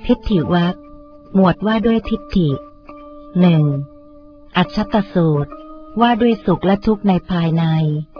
ทิฏฐิวรรคหมวดว่าด้วยทิฏฐิ 1. อัจฉตสูตรว่าด้วยสุขและทุกข์ในภายใน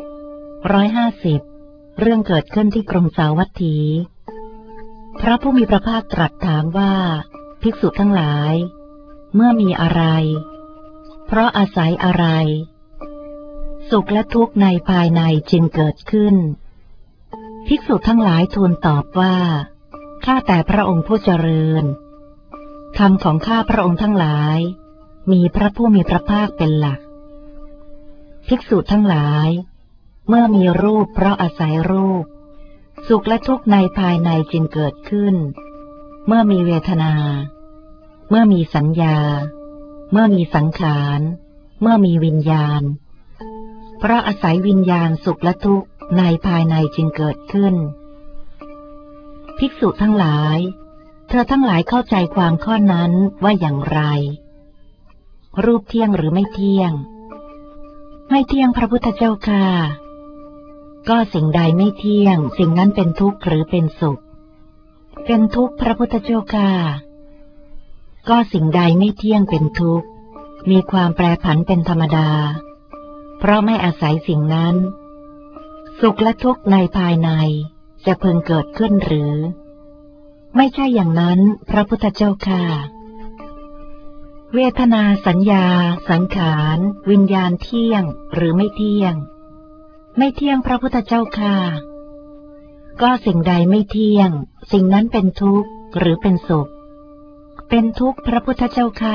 150เรื่องเกิดขึ้นที่กรุงสาวัตถี พระผู้มีพระภาคตรัสถามว่าภิกษุทั้งหลายเมื่อมีอะไรเพราะอาศัยอะไรสุขและทุกข์ในภายในจึงเกิดขึ้นภิกษุทั้งหลายทูลตอบว่าข้าแต่พระองค์ผู้เจริญธรรมของข้าพระองค์ทั้งหลายมีพระผู้มีพระภาคเป็นหลักภิกษุทั้งหลายเมื่อมีรูปเพราะอาศัยรูปสุขและทุกข์ในภายในจึงเกิดขึ้นเมื่อมีเวทนาเมื่อมีสัญญาเมื่อมีสังขารเมื่อมีวิญญาณเพราะอาศัยวิญญาณสุขและทุกข์ในภายในจึงเกิดขึ้นภิกษุทั้งหลายเธอทั้งหลายเข้าใจความข้อนั้นว่าอย่างไรรูปเที่ยงหรือไม่เที่ยงไม่เที่ยงพระพุทธเจ้าค่ะก็สิ่งใดไม่เที่ยงสิ่งนั้นเป็นทุกข์หรือเป็นสุขเป็นทุกข์พระพุทธเจ้าค่ะก็สิ่งใดไม่เที่ยงเป็นทุกข์มีความแปรผันเป็นธรรมดาเพราะไม่อาศัยสิ่งนั้นสุขและทุกข์ในภายในจะพึงเกิดขึ้นหรือไม่ใช่อย่างนั้นพระพุทธเจ้าค่ะเวทนาสัญญาสังขารวิญญาณเที่ยงหรือไม่เที่ยงไม่เที่ยงพระพุทธเจ้าค่ะก็สิ่งใดไม่เที่ยงสิ่งนั้นเป็นทุกข์หรือเป็นสุขเป็นทุกข์พระพุทธเจ้าค่ะ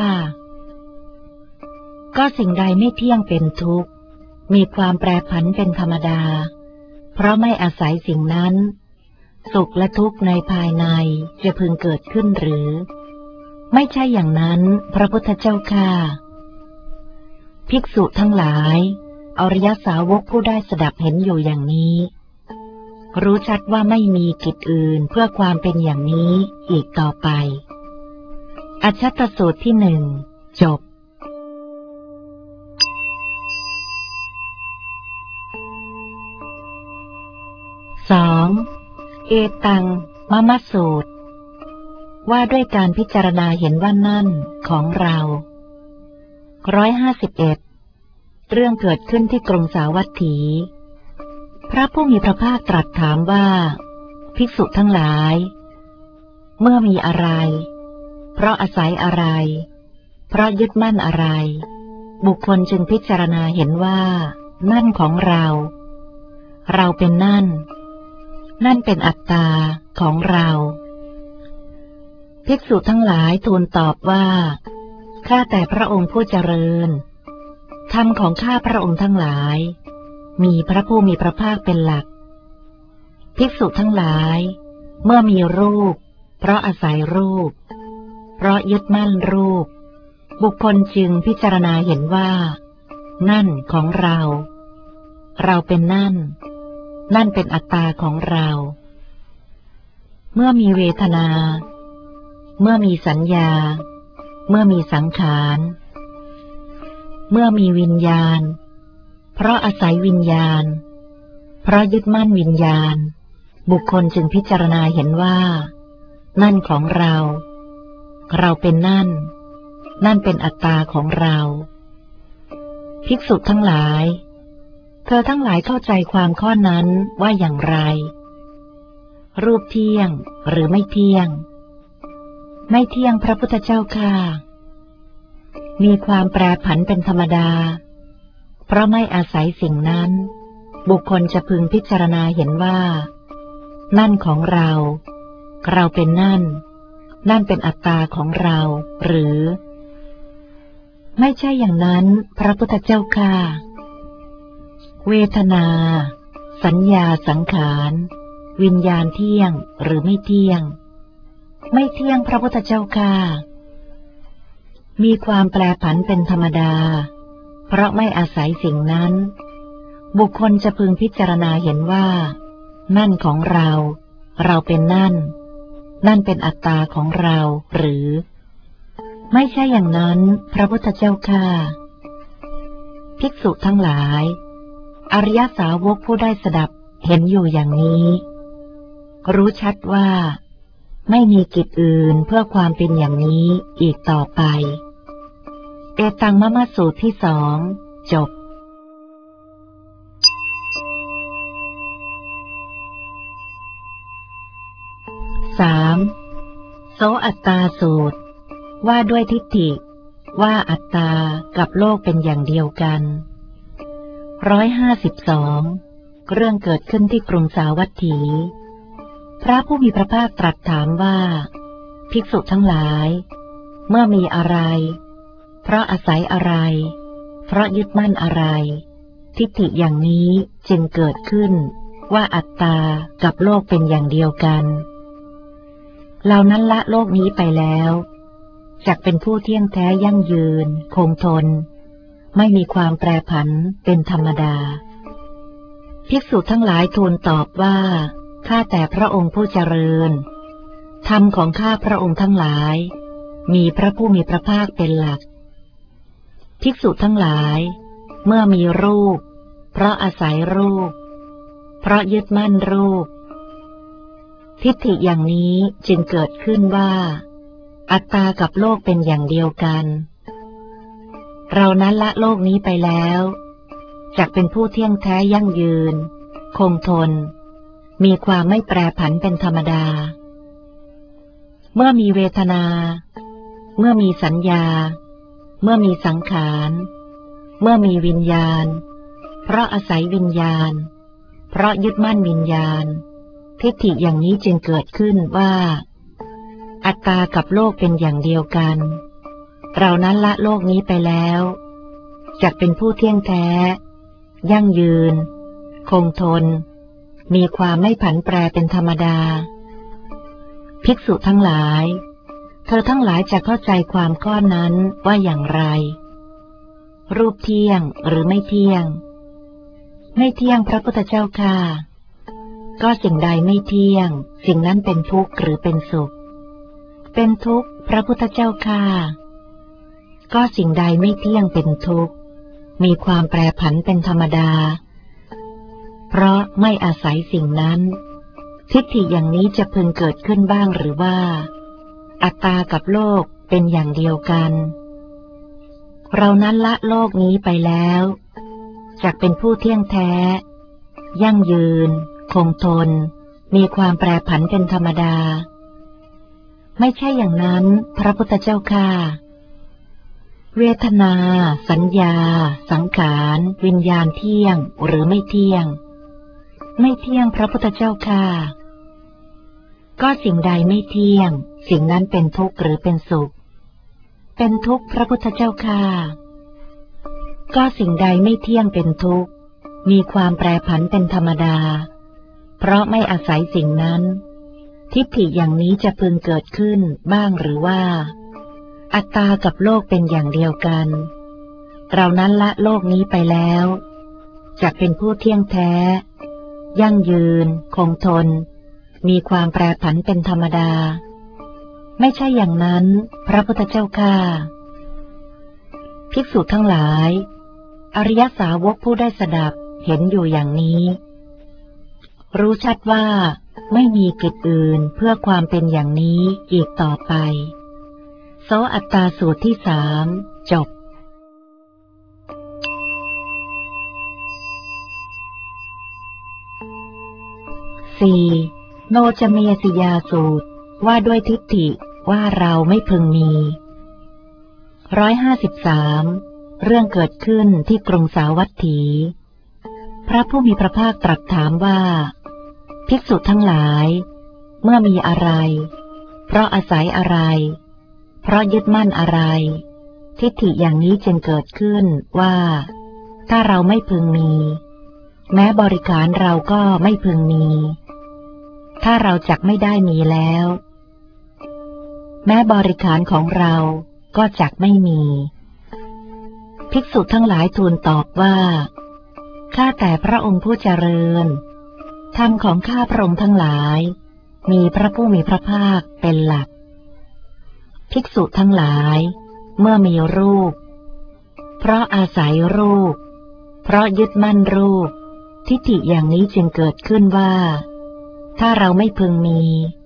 ก็สิ่งใดไม่เที่ยงเป็นทุกข์มีความแปรผันเป็นธรรมดาเพราะไม่อาศัยสิ่งนั้นสุขและทุกข์ในภายในจะพึงเกิดขึ้นหรือไม่ใช่อย่างนั้นพระพุทธเจ้าค่ะภิกษุทั้งหลายอริยสาวกผู้ได้สดับเห็นอยู่อย่างนี้รู้ชัดว่าไม่มีกิจอื่นเพื่อความเป็นอย่างนี้อีกต่อไปอัจฉตสูตรที่ 1จบ2. เอตังมมสูตรว่าด้วยการพิจารณาเห็นว่านั่นของเรา151เรื่องเกิดขึ้นที่กรุงสาวัตถี พระผู้มีพระภาคตรัสถามว่าภิกษุทั้งหลายเมื่อมีอะไรเพราะอาศัยอะไรเพราะยึดมั่นอะไรบุคคลจึงพิจารณาเห็นว่านั่นของเราเราเป็นนั่นเป็นอัตตาของเราภิกษุทั้งหลายทูลตอบว่าข้าแต่พระองค์ผู้เจริญธรรมของข้าพระองค์ทั้งหลายมีพระผู้มีพระภาคเป็นหลักภิกษุทั้งหลายเมื่อมีรูปเพราะอาศัยรูปเพราะยึดมั่นรูปบุคคลจึงพิจารณาเห็นว่านั่นของเราเราเป็นนั่นเป็นอัตตาของเราเมื่อมีเวทนาเมื่อมีสัญญาเมื่อมีสังขารเมื่อมีวิญญาณเพราะอาศัยวิญญาณเพราะยึดมั่นวิญญาณบุคคลจึงพิจารณาเห็นว่านั่นของเราเราเป็นนั่นเป็นอัตตาของเราภิกษุทั้งหลายเธอทั้งหลายเข้าใจความข้อนั้นว่าอย่างไรรูปเที่ยงหรือไม่เที่ยงไม่เที่ยงพระพุทธเจ้าค่ะมีความแปรผันเป็นธรรมดาเพราะไม่อาศัยสิ่งนั้นบุคคลจะพึงพิจารณาเห็นว่านั่นของเราเป็นนั่นเป็นอัตตาของเราหรือไม่ใช่อย่างนั้นพระพุทธเจ้าค่ะเวทนาสัญญาสังขารวิญญาณเที่ยงหรือไม่เที่ยงไม่เที่ยงพระพุทธเจ้าค่ะมีความแปรผันเป็นธรรมดาเพราะไม่อาศัยสิ่งนั้นบุคคลจะพึงพิจารณาเห็นว่านั่นของเราเป็นนั่นเป็นอัตตาของเราหรือไม่ใช่อย่างนั้นพระพุทธเจ้าค่ะภิกษุทั้งหลายอริยสาวกผู้ได้สดับเห็นอยู่อย่างนี้รู้ชัดว่าไม่มีกิจอื่นเพื่อความเป็นอย่างนี้อีกต่อไปเอตังมะมะสูตรที่สองจบ3. โสอัตตาสูตรว่าด้วยทิฏฐิว่าอัตตากับโลกเป็นอย่างเดียวกัน152เรื่องเกิดขึ้นที่กรุงสาวัตถี พระผู้มีพระภาคตรัสถามว่าภิกษุทั้งหลายเมื่อมีอะไรเพราะอาศัยอะไรเพราะยึดมั่นอะไรทิฏฐิอย่างนี้จึงเกิดขึ้นว่าอัตตากับโลกเป็นอย่างเดียวกันเหล่านั้นละโลกนี้ไปแล้วจักเป็นผู้เที่ยงแท้ยั่งยืนคงทนไม่มีความแปรผันเป็นธรรมดาภิกษุทั้งหลายทูลตอบว่าข้าแต่พระองค์ผู้เจริญธรรมของข้าพระองค์ทั้งหลายมีพระผู้มีพระภาคเป็นหลักภิกษุทั้งหลายเมื่อมีรูปเพราะอาศัยรูปเพราะยึดมั่นรูปทิฏฐิอย่างนี้จึงเกิดขึ้นว่าอัตตากับโลกเป็นอย่างเดียวกันเรานั้นละโลกนี้ไปแล้วจักเป็นผู้เที่ยงแท้ยั่งยืนคงทนมีความไม่แปรผันเป็นธรรมดาเมื่อมีเวทนาเมื่อมีสัญญาเมื่อมีสังขารเมื่อมีวิญญาณเพราะอาศัยวิญญาณเพราะยึดมั่นวิญญาณทิฏฐิอย่างนี้จึงเกิดขึ้นว่าอัตตากับโลกเป็นอย่างเดียวกันเรานั้นละโลกนี้ไปแล้วจักเป็นผู้เที่ยงแท้ยั่งยืนคงทนมีความไม่ผันแปรเป็นธรรมดาภิกษุทั้งหลายเธอทั้งหลายจะเข้าใจความข้อนั้นว่าอย่างไรรูปเที่ยงหรือไม่เที่ยงไม่เที่ยงพระพุทธเจ้าค่ะก็สิ่งใดไม่เที่ยงสิ่งนั้นเป็นทุกข์หรือเป็นสุขเป็นทุกข์พระพุทธเจ้าค่ะก็สิ่งใดไม่เที่ยงเป็นทุกข์มีความแปรผันเป็นธรรมดาเพราะไม่อาศัยสิ่งนั้นทิฏฐิอย่างนี้จะพึงเกิดขึ้นบ้างหรือว่าอัตตากับโลกเป็นอย่างเดียวกันเรานั้นละโลกนี้ไปแล้วจักเป็นผู้เที่ยงแท้ยั่งยืนคงทนมีความแปรผันเป็นธรรมดาไม่ใช่อย่างนั้นพระพุทธเจ้าค่ะเวทนาสัญญาสังขารวิญญาณเที่ยงหรือไม่เที่ยงไม่เที่ยงพระพุทธเจ้าค่ะก็สิ่งใดไม่เที่ยงสิ่งนั้นเป็นทุกข์หรือเป็นสุขเป็นทุกข์พระพุทธเจ้าค่ะก็สิ่งใดไม่เที่ยงเป็นทุกข์มีความแปรผันเป็นธรรมดาเพราะไม่อาศัยสิ่งนั้นทิฏฐิอย่างนี้จะพึงเกิดขึ้นบ้างหรือว่าอัตตากับโลกเป็นอย่างเดียวกันเรานั้นละโลกนี้ไปแล้วจักเป็นผู้เที่ยงแท้ยั่งยืนคงทนมีความแปรผันเป็นธรรมดาไม่ใช่อย่างนั้นพระพุทธเจ้าค่ะภิกษุทั้งหลายอริยสาวกผู้ได้สดับเห็นอยู่อย่างนี้รู้ชัดว่าไม่มีกิจอื่นเพื่อความเป็นอย่างนี้อีกต่อไปโสอัตตาสูตรที่3จบ4. โนจเมสิยาสูตรว่าด้วยทิฏฐิว่าเราไม่พึงมี153เรื่องเกิดขึ้นที่กรุงสาวัตถีพระผู้มีพระภาคตรัสถามว่าภิกษุทั้งหลายเมื่อมีอะไรเพราะอาศัยอะไรเพราะยึดมั่นอะไรทิฏฐิอย่างนี้จึงเกิดขึ้นว่าถ้าเราไม่พึงมีแม้บริขารเราก็ไม่พึงมีถ้าเราจักไม่ได้มีแล้วแม้บริขารของเราก็จักไม่มีภิกษุทั้งหลายทูลตอบว่าข้าแต่พระองค์ผู้เจริญธรรมของข้าพระองค์ทั้งหลายมีพระผู้มีพระภาคเป็นหลักภิกษุทั้งหลายเมื่อมีรูปเพราะอาศัยรูปเพราะยึดมั่นรูปทิฏฐิอย่างนี้จึงเกิดขึ้นว่าถ้าเราไม่พึงมี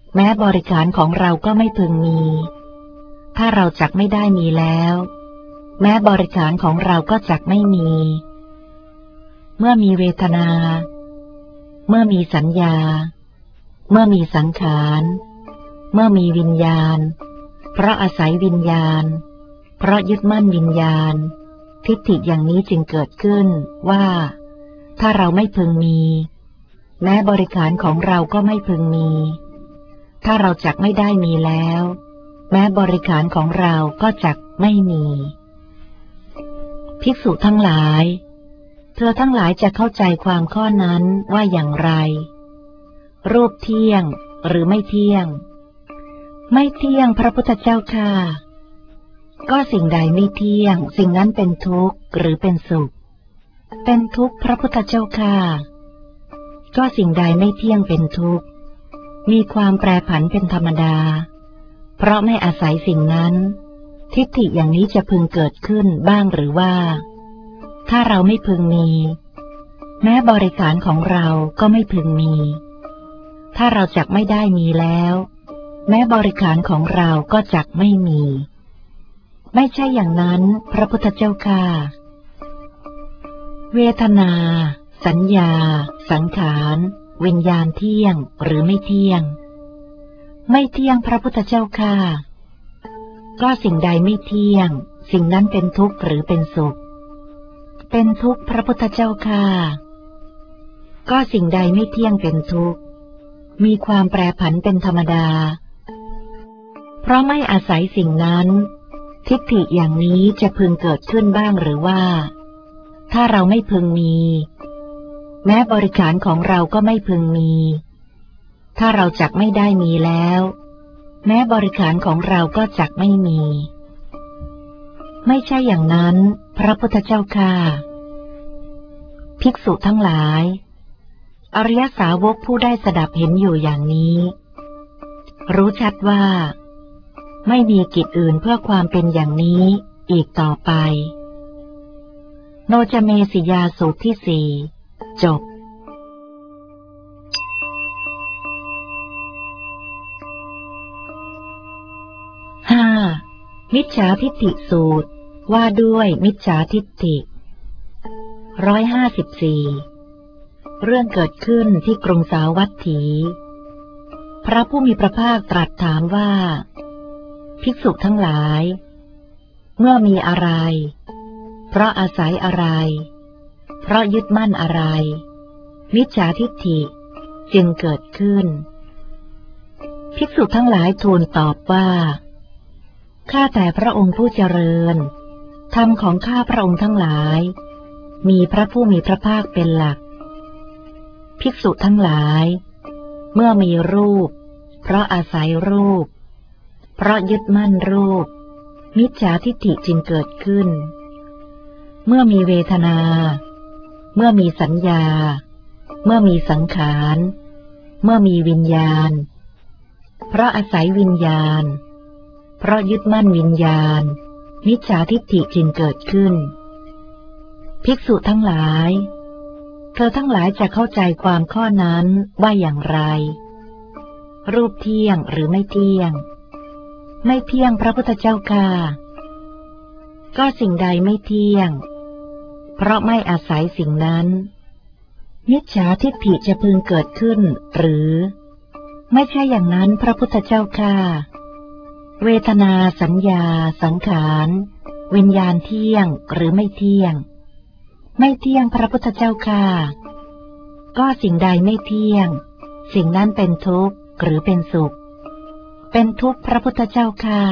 แม้บริขารของเราก็ไม่พึงมี ถ้าเราจักไม่ได้มีแล้ว แม้บริขารของเราก็จักไม่มี เมื่อมีเวทนา เมื่อมีสัญญา เมื่อมีสังขาร เมื่อมีวิญญาณ เพราะอาศัยวิญญาณ เพราะยึดมั่นวิญญาณ ทิฏฐิอย่างนี้จึงเกิดขึ้นว่า ถ้าเราไม่พึงมี แม้บริขารของเราก็ไม่พึงมี ถ้าเราจักไม่ได้มีแล้ว แม้บริขารของเราก็จักไม่มี ภิกษุทั้งหลาย เธอทั้งหลายจะเข้าใจความข้อนั้นว่าอย่างไร รูปเที่ยงหรือไม่เที่ยง ไม่เที่ยงพระพุทธเจ้าค่ะ ก็สิ่งใดไม่เที่ยงสิ่งนั้นเป็นทุกข์หรือเป็นสุข เป็นทุกข์พระพุทธเจ้าค่ะ ก็สิ่งใดไม่เที่ยงเป็นทุกข์มีความแปรผันเป็นธรรมดา เพราะไม่อาศัยสิ่งนั้นทิฏฐิอย่างนี้จะพึงเกิดขึ้นบ้างหรือว่า ถ้าเราไม่พึงมี แม้บริขารของเราก็ไม่พึงมี ถ้าเราจักไม่ได้มีแล้ว แม้บริขารของเราก็จักไม่มี ไม่ใช่อย่างนั้นพระพุทธเจ้าค่ะเวทนา สัญญา สังขารวิญญาณเที่ยงหรือไม่เที่ยง ไม่เที่ยงพระพุทธเจ้าค่ะ ก็สิ่งใดไม่เที่ยงสิ่งนั้นเป็นทุกข์หรือเป็นสุข เป็นทุกข์พระพุทธเจ้าค่ะ ก็สิ่งใดไม่เที่ยงเป็นทุกข์มีความแปรผันเป็นธรรมดา เพราะไม่อาศัยสิ่งนั้นทิฏฐิอย่างนี้จะพึงเกิดขึ้นบ้างหรือว่า ถ้าเราไม่พึงมี แม้บริขารของเราก็ไม่พึงมี ถ้าเราจักไม่ได้มีแล้ว แม้บริขารของเราก็จักไม่มี ไม่ใช่อย่างนั้นพระพุทธเจ้าค่ะภิกษุทั้งหลายอริยสาวกผู้ได้สดับเห็นอยู่อย่างนี้รู้ชัดว่าไม่มีกิจอื่นเพื่อความเป็นอย่างนี้อีกต่อไปโนจเมสิยาสูตรที่สี่จบ5. มิจฉาทิฏฐิสูตรว่าด้วยมิจฉาทิฏฐิ154เรื่องเกิดขึ้นที่กรุงสาวัตถี พระผู้มีพระภาคตรัสถามว่าภิกษุทั้งหลายเมื่อมีอะไรเพราะอาศัยอะไรเพราะยึดมั่นอะไรมิจฉาทิฏฐิจึงเกิดขึ้นภิกษุทั้งหลายทูลตอบว่าข้าแต่พระองค์ผู้เจริญธรรมของข้าพระองค์ทั้งหลายมีพระผู้มีพระภาคเป็นหลักภิกษุทั้งหลายเมื่อมีรูปเพราะอาศัยรูปเพราะยึดมั่นรูปมิจฉาทิฏฐิจึงเกิดขึ้นเมื่อมีเวทนาเมื่อมีสัญญาเมื่อมีสังขารเมื่อมีวิญญาณเพราะอาศัยวิญญาณเพราะยึดมั่นวิญญาณมิจฉาทิฏฐิจึงเกิดขึ้นภิกษุทั้งหลายเธอทั้งหลายจะเข้าใจความข้อนั้นว่าอย่างไรรูปเที่ยงหรือไม่เที่ยงไม่เที่ยงพระพุทธเจ้าค่ะก็สิ่งใดไม่เที่ยงเพราะไม่อาศัยสิ่งนั้นมิจฉาทิฏฐิจะพึงเกิดขึ้นหรือไม่ใช่อย่างนั้นพระพุทธเจ้าค่ะเวทนาสัญญาสังขารวิญญาณเที่ยงหรือไม่เที่ยงไม่เที่ยงพระพุทธเจ้าค่ะก็สิ่งใดไม่เที่ยงสิ่งนั้นเป็นทุกข์หรือเป็นสุขเป็นทุกข์พระพุทธเจ้าค่ะ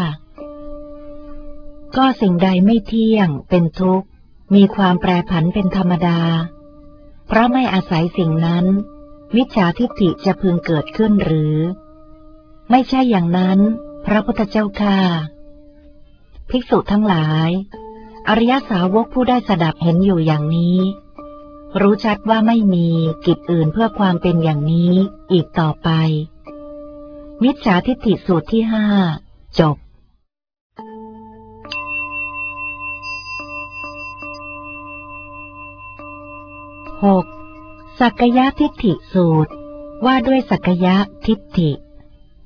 ก็สิ่งใดไม่เที่ยงเป็นทุกข์มีความแปรผันเป็นธรรมดาเพราะไม่อาศัยสิ่งนั้นมิจฉาทิฏฐิจะพึงเกิดขึ้นหรือไม่ใช่อย่างนั้นพระพุทธเจ้าค่ะภิกษุทั้งหลายอริยสาวกผู้ได้สดับเห็นอยู่อย่างนี้รู้ชัดว่าไม่มีกิจอื่นเพื่อความเป็นอย่างนี้อีกต่อไปมิจฉาทิฏฐิสูตรที่5จบ6. สักกายทิฏฐิสูตรว่าด้วยสักกายทิฏฐิ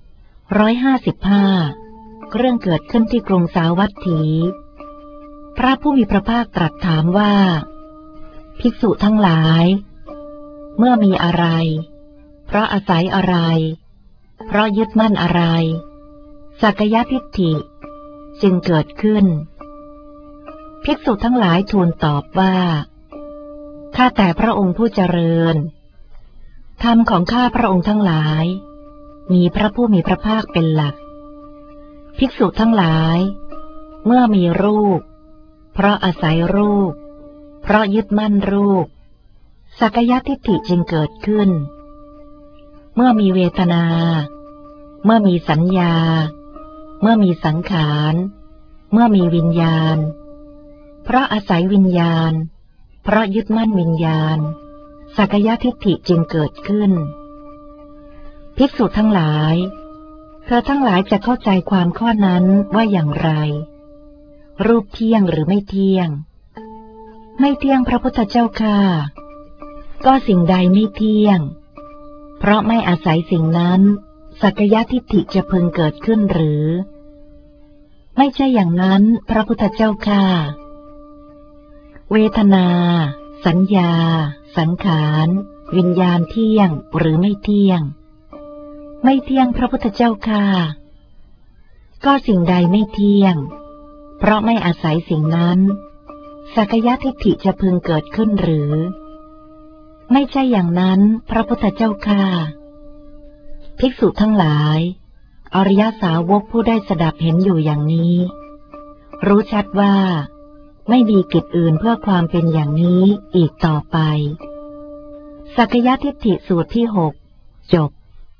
155 เรื่องเกิดขึ้นที่กรุงสาวัตถีพระผู้มีพระภาคตรัสถามว่าภิกษุทั้งหลายเมื่อมีอะไรเพราะอาศัยอะไรเพราะยึดมั่นอะไรสักยทิฏฐิจึงเกิดขึ้นภิกษุทั้งหลายทูลตอบว่าข้าแต่พระองค์ผู้เจริญธรรมของข้าพระองค์ทั้งหลายมีพระผู้มีพระภาคเป็นหลักภิกษุทั้งหลายเมื่อมีรูปเพราะอาศัยรูปเพราะยึดมั่นรูปสักยทิฏฐิจึงเกิดขึ้นเมื่อมีเวทนาเมื่อมีสัญญาเมื่อมีสังขารเมื่อมีวิญญาณเพราะอาศัยวิญญาณเพราะยึดมั่นวิญญาณสักยทิฏฐิจึงเกิดขึ้นภิกษุทั้งหลายเธอทั้งหลายจะเข้าใจความข้อนั้นว่าอย่างไรรูปเที่ยงหรือไม่เที่ยงไม่เที่ยงพระพุทธเจ้าค่ะก็สิ่งใดไม่เที่ยงเพราะไม่อาศัยสิ่งนั้นสักยทิฏฐิจะพึงเกิดขึ้นหรือไม่ใช่อย่างนั้นพระพุทธเจ้าค่ะเวทนาสัญญาสังขารวิญญาณเที่ยงหรือไม่เที่ยงไม่เที่ยงพระพุทธเจ้าค่ะก็สิ่งใดไม่เที่ยงเพราะไม่อาศัยสิ่งนั้นสักยทิฏฐิจะพึงเกิดขึ้นหรือไม่ใช่อย่างนั้นพระพุทธเจ้าค่ะภิกษุทั้งหลายอริยสาวกผู้ได้สดับเห็นอยู่อย่างนี้รู้ชัดว่าไม่มีกิจอื่นเพื่อความเป็นอย่างนี้อีกต่อไปสักยทิฏฐิสูตรที่ 6 จบ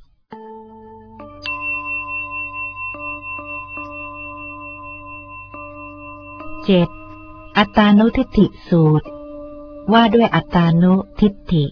7. อัตตานุทิฏฐิสูตรว่าด้วยอัตตานุทิฏฐิ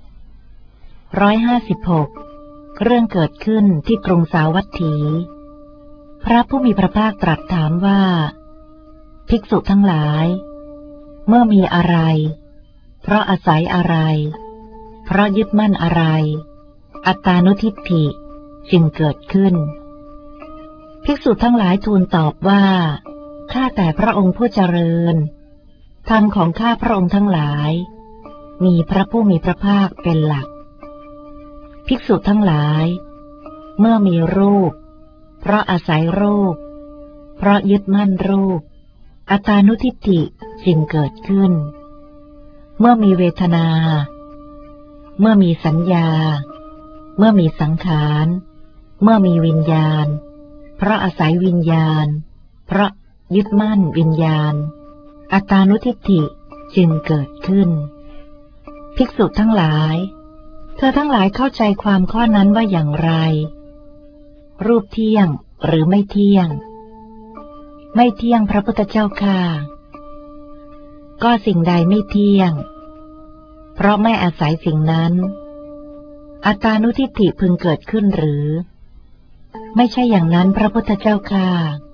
156เรื่องเกิดขึ้นที่กรุงสาวัตถีพระผู้มีพระภาคตรัสถามว่าภิกษุทั้งหลายเมื่อมีอะไรเพราะอาศัยอะไรเพราะยึดมั่นอะไรอัตตานุทิฏฐิจึงเกิดขึ้นภิกษุทั้งหลายทูลตอบว่าข้าแต่พระองค์ผู้เจริญธรรมของข้าพระองค์ทั้งหลายมีพระผู้มีพระภาคเป็นหลักภิกษุทั้งหลายเมื่อมีรูปเพราะอาศัยรูปเพราะยึดมั่นรูปอัตตานุทิฏฐิจึงเกิดขึ้นเมื่อมีเวทนาเมื่อมีสัญญาเมื่อมีสังขารเมื่อมีวิญญาณเพราะอาศัยวิญญาณเพราะยึดมั่นวิญญาณอัตตานุทิฏฐิจึงเกิดขึ้นภิกษุทั้งหลายเธอทั้งหลายเข้าใจความข้อนั้นว่าอย่างไรรูปเที่ยงหรือไม่เที่ยงไม่เที่ยงพระพุทธเจ้าค่ะก็สิ่งใดไม่เที่ยงเพราะไม่อาศัยสิ่งนั้นอัตตานุทิฏฐิพึงเกิดขึ้นหรือไม่ใช่อย่างนั้นพระพุทธเจ้าค่ะ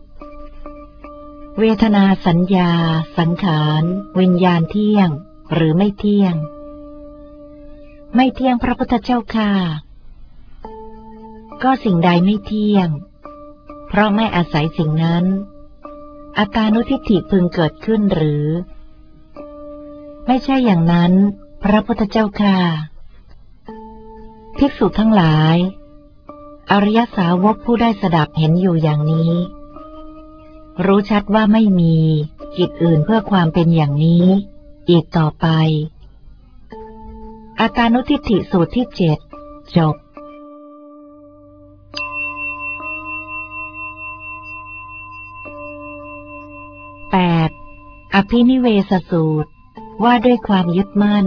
เวทนาสัญญาสังขารวิญญาณเที่ยงหรือไม่เที่ยงไม่เที่ยงพระพุทธเจ้าค่ะก็สิ่งใดไม่เที่ยงเพราะไม่อาศัยสิ่งนั้นอัตตานุทิฏฐิพึงเกิดขึ้นหรือไม่ใช่อย่างนั้นพระพุทธเจ้าค่ะภิกษุทั้งหลายอริยสาวกผู้ได้สดับเห็นอยู่อย่างนี้รู้ชัดว่าไม่มีกิจอื่นเพื่อความเป็นอย่างนี้อีกต่อไปอัตตานุทิฏฐิสูตรที่ 7 จบ8. อภินิเวสสูตรว่าด้วยความยึดมั่น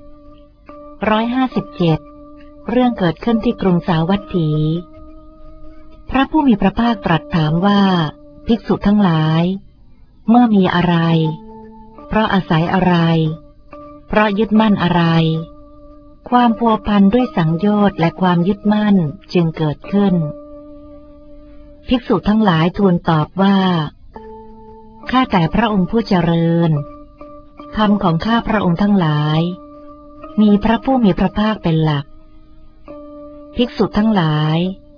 157เรื่องเกิดขึ้นที่กรุงสาวัตถีพระผู้มีพระภาคตรัสถามว่าภิกษุทั้งหลายเมื่อมีอะไรเพราะอาศัยอะไรเพราะยึดมั่นอะไรความพัวพันด้วยสังโยชน์และความยึดมั่นจึงเกิดขึ้นภิกษุทั้งหลายทูลตอบว่าข้าแต่พระองค์ผู้เจริญธรรมของข้าพระองค์ทั้งหลายมีพระผู้มีพระภาคเป็นหลักภิกษุทั้งหลาย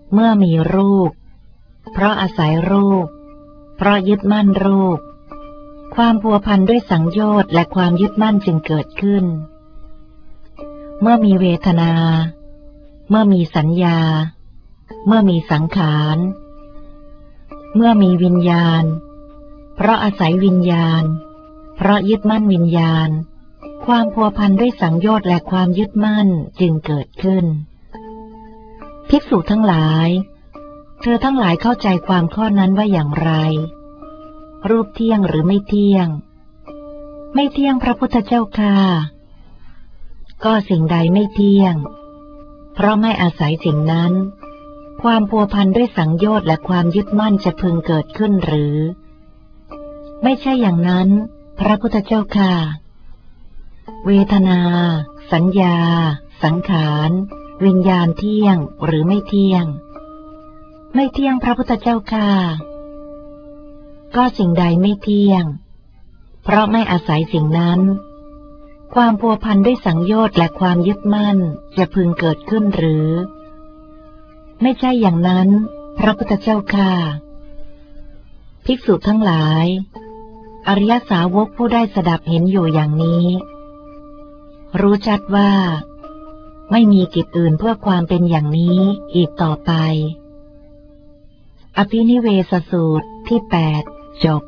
เมื่อมีรูปเพราะอาศัยรูปเพราะยึดมั่นรูปความพัวพันด้วยสังโยชน์และความยึดมั่นจึงเกิดขึ้นเมื่อมีเวทนาเมื่อมีสัญญาเมื่อมีสังขารเมื่อมีวิญญาณเพราะอาศัยวิญญาณเพราะยึดมั่นวิญญาณความพัวพันด้วยสังโยชน์และความยึดมั่นจึงเกิดขึ้นภิกษุทั้งหลายเธอทั้งหลายเข้าใจความข้อนั้นว่าอย่างไรรูปเที่ยงหรือไม่เที่ยงไม่เที่ยงพระพุทธเจ้าค่ะก็สิ่งใดไม่เที่ยงเพราะไม่อาศัยสิ่งนั้นความพัวพันด้วยสังโยชน์และความยึดมั่นจะพึงเกิดขึ้นหรือไม่ใช่อย่างนั้นพระพุทธเจ้าค่ะเวทนาสัญญาสังขารวิญญาณเที่ยงหรือไม่เที่ยงไม่เที่ยงพระพุทธเจ้าค่ะก็สิ่งใดไม่เที่ยงเพราะไม่อาศัยสิ่งนั้นความพัวพันด้วยสังโยชน์และความยึดมั่นจะพึงเกิดขึ้นหรือไม่ใช่อย่างนั้นพระพุทธเจ้าค่ะภิกษุทั้งหลายอริยสาวกผู้ได้สดับเห็นอยู่อย่างนี้รู้ชัดว่าไม่มีกิจอื่นเพื่อความเป็นอย่างนี้อีกต่อไปอภินิเวสสูตรที่8จบ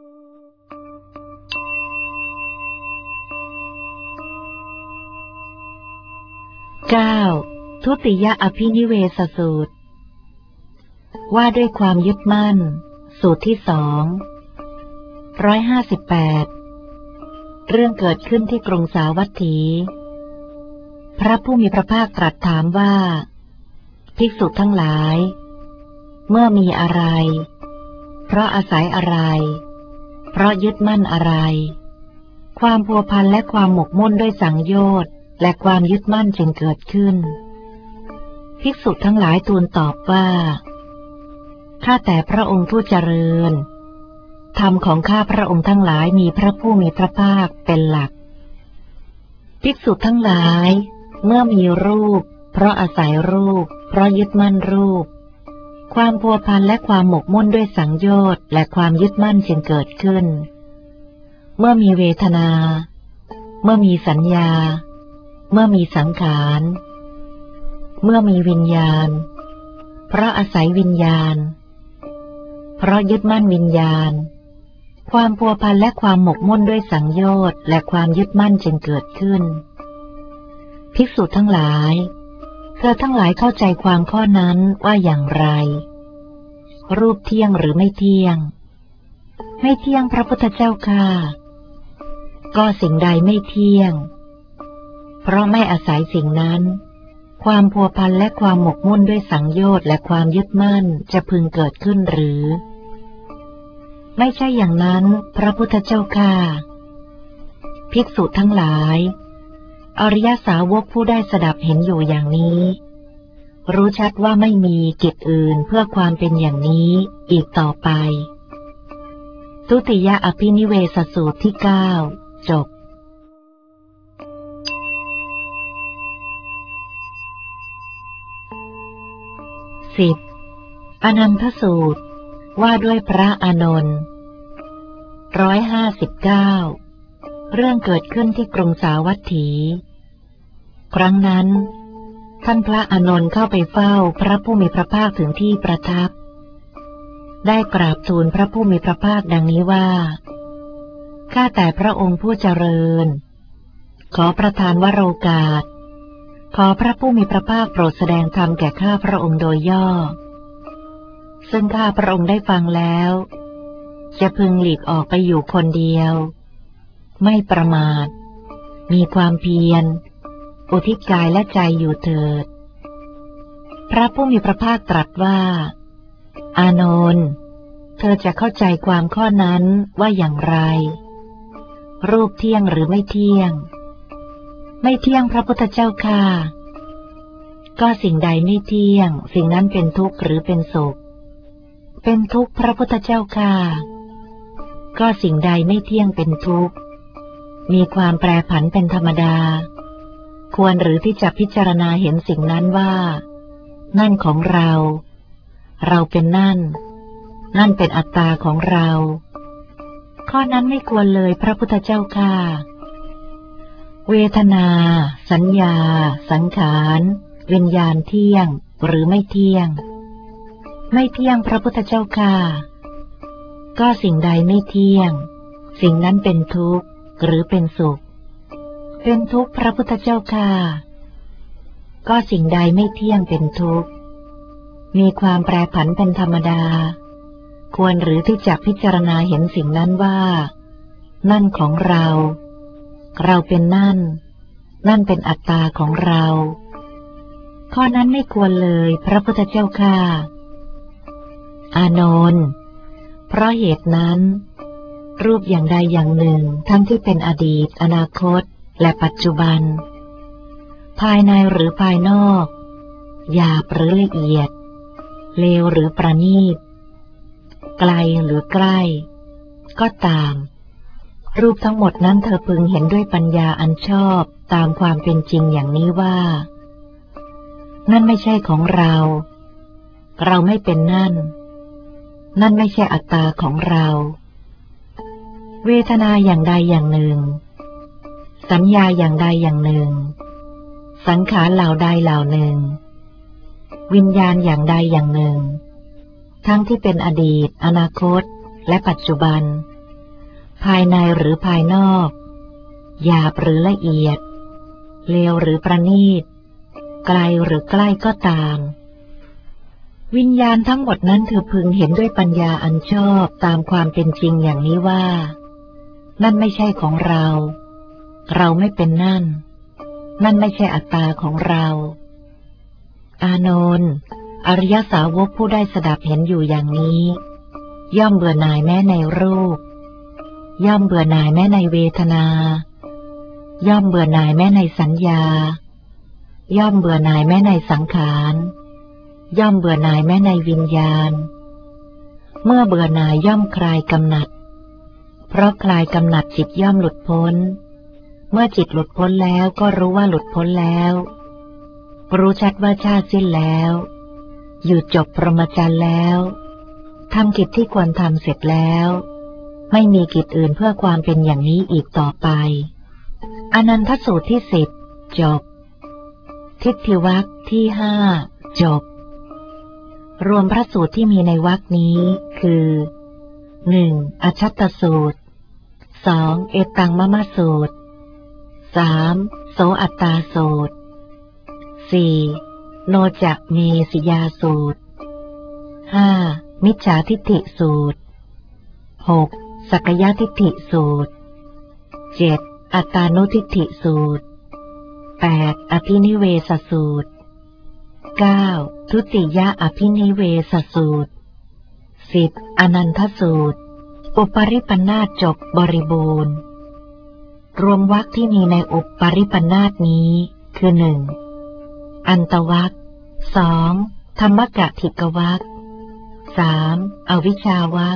9ทุติยอภินิเวสสูตรว่าด้วยความยึดมั่นสูตรที่158เรื่องเกิดขึ้นที่กรุงสาวัตถีพระผู้มีพระภาคตรัสถามว่าภิกษุทั้งหลายเมื่อมีอะไรเพราะอาศัยอะไรเพราะยึดมั่นอะไรความพัวพันและความหมกมุ่นด้วยสังโยชน์และความยึดมั่นจึงเกิดขึ้นภิกษุทั้งหลายทูลตอบว่าข้าแต่พระองค์ผู้เจริญธรรมของข้าพระองค์ทั้งหลายมีพระผู้มีพระภาคเป็นหลักภิกษุทั้งหลายเมื่อมีรูปเพราะอาศัยรูปเพราะยึดมั่นรูปความพัวพันและความหมกมุ่นด้วยสังโยชน์และความยึดมั่นจึงเกิดขึ้นเมื่อมีเวทนาเมื่อมีสัญญาเมื่อมีสังขารเมื่อมีวิญญาณเพราะอาศัยวิญญาณเพราะยึดมั่นวิญญาณความพัวพันและความหมกมุ่นด้วยสังโยชน์และความยึดมั่นจึงเกิดขึ้นภิกษุทั้งหลายเธอทั้งหลายเข้าใจความข้อนั้นว่าอย่างไรรูปเที่ยงหรือไม่เที่ยงไม่เที่ยงพระพุทธเจ้าค่ะก็สิ่งใดไม่เที่ยงเพราะไม่อาศัยสิ่งนั้นความพัวพันและความหมกมุ่นด้วยสังโยชน์และความยึดมั่นจะพึงเกิดขึ้นหรือไม่ใช่อย่างนั้นพระพุทธเจ้าค่ะภิกษุทั้งหลายอริยสาวกผู้ได้สดับเห็นอยู่อย่างนี้รู้ชัดว่าไม่มีกิจอื่นเพื่อความเป็นอย่างนี้อีกต่อไปทุติยอภินิเวสสูตรที่9จบ10อนันทสูตรว่าด้วยพระอานนท์159เรื่องเกิดขึ้นที่กรุงสาวัตถีครั้งนั้นท่านพระอานนท์เข้าไปเฝ้าพระผู้มีพระภาคถึงที่ประทับได้กราบทูลพระผู้มีพระภาคดังนี้ว่าข้าแต่พระองค์ผู้เจริญขอประทานวโรกาสขอพระผู้มีพระภาคโปรดแสดงธรรมแก่ข้าพระองค์โดยย่อซึ่งข้าพระองค์ได้ฟังแล้วจะพึงหลีกออกไปอยู่คนเดียวไม่ประมาทมีความเพียรอุทิศกายและใจอยู่เถิดพระผู้มีพระภาคตรัสว่าอานนท์เธอจะเข้าใจความข้อนั้นว่าอย่างไรรูปเที่ยงหรือไม่เที่ยงไม่เที่ยงพระพุทธเจ้าค่ะก็สิ่งใดไม่เที่ยงสิ่งนั้นเป็นทุกข์หรือเป็นสุขเป็นทุกข์พระพุทธเจ้าค่ะก็สิ่งใดไม่เที่ยงเป็นทุกข์มีความแปรผันเป็นธรรมดาควรหรือที่จะพิจารณาเห็นสิ่งนั้นว่านั่นของเราเราเป็นนั่นนั่นเป็นอัตตาของเราข้อนั้นไม่ควรเลยพระพุทธเจ้าค่ะเวทนาสัญญาสังขารวิญญาณเที่ยงหรือไม่เที่ยงไม่เที่ยงพระพุทธเจ้าค่ะก็สิ่งใดไม่เที่ยงสิ่งนั้นเป็นทุกข์หรือเป็นสุขเป็นทุกข์พระพุทธเจ้าค่ะก็สิ่งใดไม่เที่ยงเป็นทุกข์มีความแปรผันเป็นธรรมดาควรหรือที่จะพิจารณาเห็นสิ่งนั้นว่านั่นของเราเราเป็นนั่นนั่นเป็นอัตตาของเราข้อนั้นไม่ควรเลยพระพุทธเจ้าค่ะอานนท์เพราะเหตุนั้นรูปอย่างใดอย่างหนึ่งทั้งที่เป็นอดีตอนาคตและปัจจุบันภายในหรือภายนอกหยาบหรือละเอียดเลวหรือประณีตไกลหรือใกล้ก็ตามรูปทั้งหมดนั้นเธอพึงเห็นด้วยปัญญาอันชอบตามความเป็นจริงอย่างนี้ว่านั่นไม่ใช่ของเราเราไม่เป็นนั่นนั่นไม่ใช่อัตตาของเราเวทนาอย่างใดอย่างหนึ่งสัญญาอย่างใดอย่างหนึ่งสังขารเหล่าใดเหล่าหนึ่งวิญญาณอย่างใดอย่างหนึ่งทั้งที่เป็นอดีตอนาคตและปัจจุบันภายในหรือภายนอกหยาบหรือละเอียดเลวหรือประณีตไกลหรือใกล้ก็ตามวิญญาณทั้งหมดนั้นเธอพึงเห็นด้วยปัญญาอันชอบตามความเป็นจริงอย่างนี้ว่านั่นไม่ใช่ของเราเราไม่เป็นนั่นนั่นไม่ใช่อัตตาของเราอานนท์อริยสาวกผู้ได้สดับเห็นอยู่อย่างนี้ย่อมเบื่อหน่ายแม้ในรูปย่อมเบื่อหน่ายแม้ในเวทนาย่อมเบื่อหน่ายแม้ในสัญญาย่อมเบื่อหน่ายแม้ในสังขารย่อมเบื่อหน่ายแม้ในวิญญาณเมื่อเบื่อหน่ายย่อมคลายกำหนัดเพราะคลายกำหนัดจิตย่อมหลุดพ้นเมื่อจิตหลุดพ้นแล้วก็รู้ว่าหลุดพ้นแล้วรู้ชัดว่าชาติสิ้นแล้วอยู่จบพรหมจรรย์แล้วทำกิจที่ควรทำเสร็จแล้วไม่มีกิจอื่นเพื่อความเป็นอย่างนี้อีกต่อไปอนันทสูตรที่10จบทิฏฐิวรรคที่5จบรวมพระสูตรที่มีในวรรคนี้คือ 1. อชัตตสูตร 2. เอตังมมสูตร 3. โสอัตตาสูตร 4. โนจะเมสิยาสูตร 5. มิจฉาทิฏฐิสูตร 6. สักกายทิฏฐิสูตร 7. อัตตานุทิฏฐิสูตร 8. อภินิเวสสูตร 9. ทุติยอภินิเวสสูตร 10. อนันทสูตรอุปริปันธาสจบบริบูรณ์รวมวรรคที่มีในอุปริปันธาสนี้คือ 1. อันตวรรค 2. ธรรมกถิกวรรค 3. อวิชชาวรรค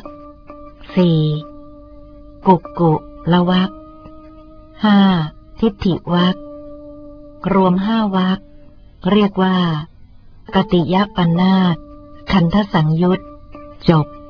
4. กุกกุละวรรค 5. ทิฏฐิวรรครวม5วรรคเรียกว่ากติยปันธาสขันธสังยุตจบ